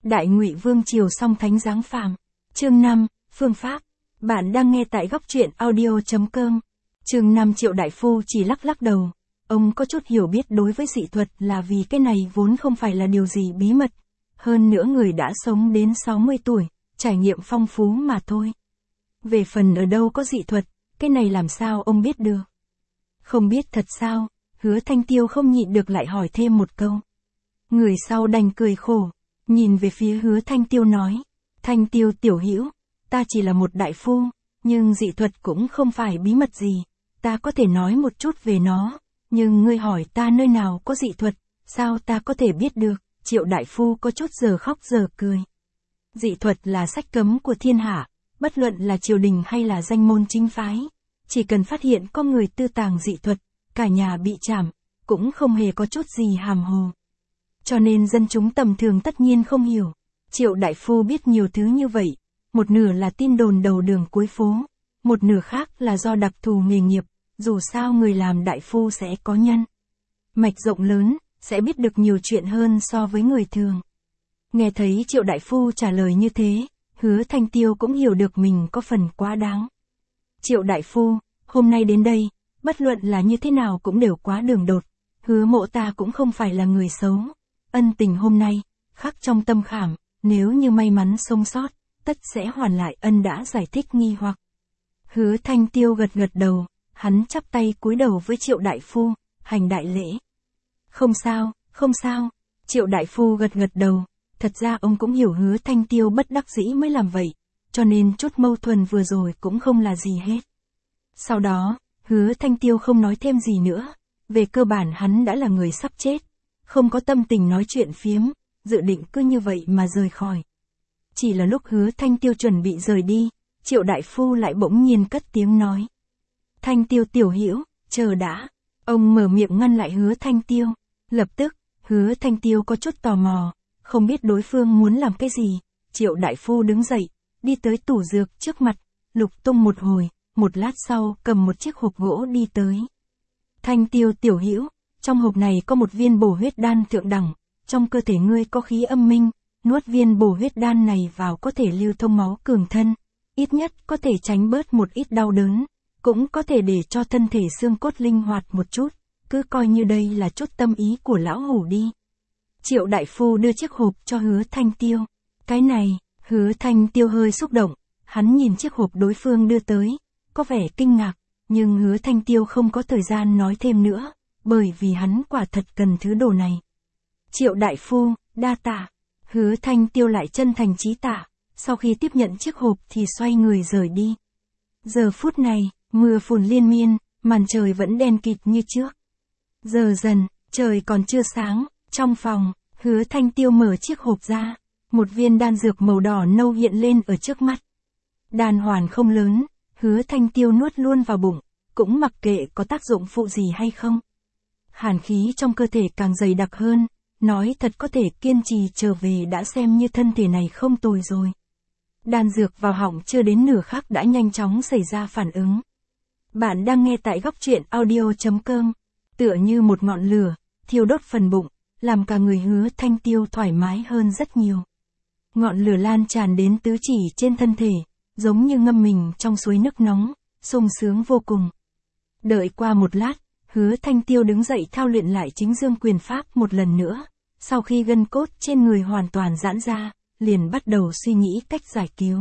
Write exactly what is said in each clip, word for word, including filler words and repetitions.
Đại Ngụy Vương triều song thánh giáng phàm. Chương năm, phương pháp. Bạn đang nghe tại góc truyện audio chấm com. Chương năm Triệu đại phu chỉ lắc lắc đầu. Ông có chút hiểu biết đối với dị thuật là vì cái này vốn không phải là điều gì bí mật. Hơn nữa người đã sống đến sáu mươi tuổi, trải nghiệm phong phú mà thôi. Về phần ở đâu có dị thuật, cái này làm sao ông biết được? Không biết thật sao? Hứa Thanh Tiêu không nhịn được lại hỏi thêm một câu. Người sau đành cười khổ, nhìn về phía Hứa Thanh Tiêu nói, Thanh Tiêu tiểu hữu, ta chỉ là một đại phu, nhưng dị thuật cũng không phải bí mật gì, ta có thể nói một chút về nó, nhưng ngươi hỏi ta nơi nào có dị thuật, sao ta có thể biết được? Triệu đại phu có chút giờ khóc giờ cười. Dị thuật là sách cấm của thiên hạ, bất luận là triều đình hay là danh môn chính phái, chỉ cần phát hiện có người tư tàng dị thuật, cả nhà bị trảm, cũng không hề có chút gì hàm hồ. Cho nên dân chúng tầm thường tất nhiên không hiểu. Triệu đại phu biết nhiều thứ như vậy, một nửa là tin đồn đầu đường cuối phố, một nửa khác là do đặc thù nghề nghiệp, dù sao người làm đại phu sẽ có nhân mạch rộng lớn, sẽ biết được nhiều chuyện hơn so với người thường. Nghe thấy Triệu đại phu trả lời như thế, Hứa Thanh Tiêu cũng hiểu được mình có phần quá đáng. Triệu đại phu, hôm nay đến đây, bất luận là như thế nào cũng đều quá đường đột, Hứa mộ ta cũng không phải là người xấu. Ân tình hôm nay, khắc trong tâm khảm, nếu như may mắn sống sót, tất sẽ hoàn lại ân đã giải thích nghi hoặc. Hứa Thanh Tiêu gật gật đầu, hắn chắp tay cúi đầu với Triệu đại phu, hành đại lễ. Không sao, không sao, Triệu đại phu gật gật đầu, thật ra ông cũng hiểu Hứa Thanh Tiêu bất đắc dĩ mới làm vậy, cho nên chút mâu thuẫn vừa rồi cũng không là gì hết. Sau đó, Hứa Thanh Tiêu không nói thêm gì nữa, về cơ bản hắn đã là người sắp chết, không có tâm tình nói chuyện phiếm, dự định cứ như vậy mà rời khỏi. Chỉ là lúc Hứa Thanh Tiêu chuẩn bị rời đi, Triệu đại phu lại bỗng nhiên cất tiếng nói. Thanh Tiêu tiểu hữu, chờ đã. Ông mở miệng ngăn lại Hứa Thanh Tiêu. Lập tức, Hứa Thanh Tiêu có chút tò mò, không biết đối phương muốn làm cái gì. Triệu đại phu đứng dậy, đi tới tủ dược trước mặt, lục tung một hồi, một lát sau cầm một chiếc hộp gỗ đi tới. Thanh Tiêu tiểu hữu, trong hộp này có một viên bổ huyết đan thượng đẳng, trong cơ thể ngươi có khí âm minh, nuốt viên bổ huyết đan này vào có thể lưu thông máu cường thân, ít nhất có thể tránh bớt một ít đau đớn, cũng có thể để cho thân thể xương cốt linh hoạt một chút, cứ coi như đây là chút tâm ý của lão hủ đi. Triệu đại phu đưa chiếc hộp cho Hứa Thanh Tiêu. Cái này, Hứa Thanh Tiêu hơi xúc động, hắn nhìn chiếc hộp đối phương đưa tới, có vẻ kinh ngạc, nhưng Hứa Thanh Tiêu không có thời gian nói thêm nữa, bởi vì hắn quả thật cần thứ đồ này. Triệu đại phu, đa tạ. Hứa Thanh Tiêu lại chân thành chí tạ, sau khi tiếp nhận chiếc hộp thì xoay người rời đi. Giờ phút này, mưa phùn liên miên, màn trời vẫn đen kịt như trước. Giờ dần, trời còn chưa sáng, trong phòng, Hứa Thanh Tiêu mở chiếc hộp ra, một viên đan dược màu đỏ nâu hiện lên ở trước mắt. Đan hoàn không lớn, Hứa Thanh Tiêu nuốt luôn vào bụng, cũng mặc kệ có tác dụng phụ gì hay không. Hàn khí trong cơ thể càng dày đặc hơn, nói thật có thể kiên trì trở về đã xem như thân thể này không tồi rồi. Đan dược vào họng chưa đến nửa khắc đã nhanh chóng xảy ra phản ứng. Bạn đang nghe tại góc truyện audio chấm com, tựa như một ngọn lửa, thiêu đốt phần bụng, làm cả người Hứa Thanh Tiêu thoải mái hơn rất nhiều. Ngọn lửa lan tràn đến tứ chỉ trên thân thể, giống như ngâm mình trong suối nước nóng, sung sướng vô cùng. Đợi qua một lát, Hứa Thanh Tiêu đứng dậy thao luyện lại chính dương quyền pháp một lần nữa, sau khi gân cốt trên người hoàn toàn giãn ra, liền bắt đầu suy nghĩ cách giải cứu.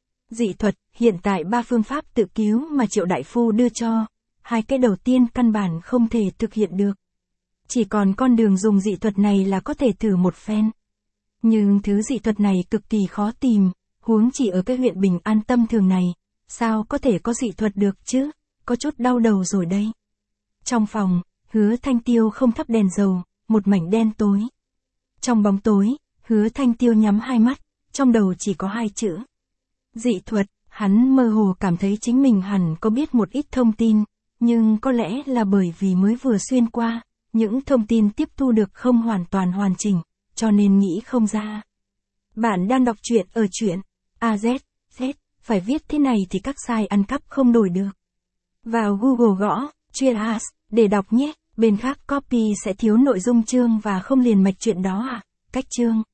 Dị thuật, hiện tại ba phương pháp tự cứu mà Triệu đại phu đưa cho, hai cái đầu tiên căn bản không thể thực hiện được. Chỉ còn con đường dùng dị thuật này là có thể thử một phen. Nhưng thứ dị thuật này cực kỳ khó tìm, huống chỉ ở cái huyện Bình An tâm thường này, sao có thể có dị thuật được chứ, có chút đau đầu rồi đây. Trong phòng, Hứa Thanh Tiêu không thắp đèn dầu, một mảnh đen tối. Trong bóng tối, Hứa Thanh Tiêu nhắm hai mắt, trong đầu chỉ có hai chữ. Dị thuật, hắn mơ hồ cảm thấy chính mình hẳn có biết một ít thông tin, nhưng có lẽ là bởi vì mới vừa xuyên qua, những thông tin tiếp thu được không hoàn toàn hoàn chỉnh, cho nên nghĩ không ra. Bạn đang đọc truyện ở truyện a zét, Z, phải viết thế này thì các site ăn cắp không đổi được. Vào Google gõ, truyện as, để đọc nhé, bên khác copy sẽ thiếu nội dung chương và không liền mạch chuyện đó à, cách chương.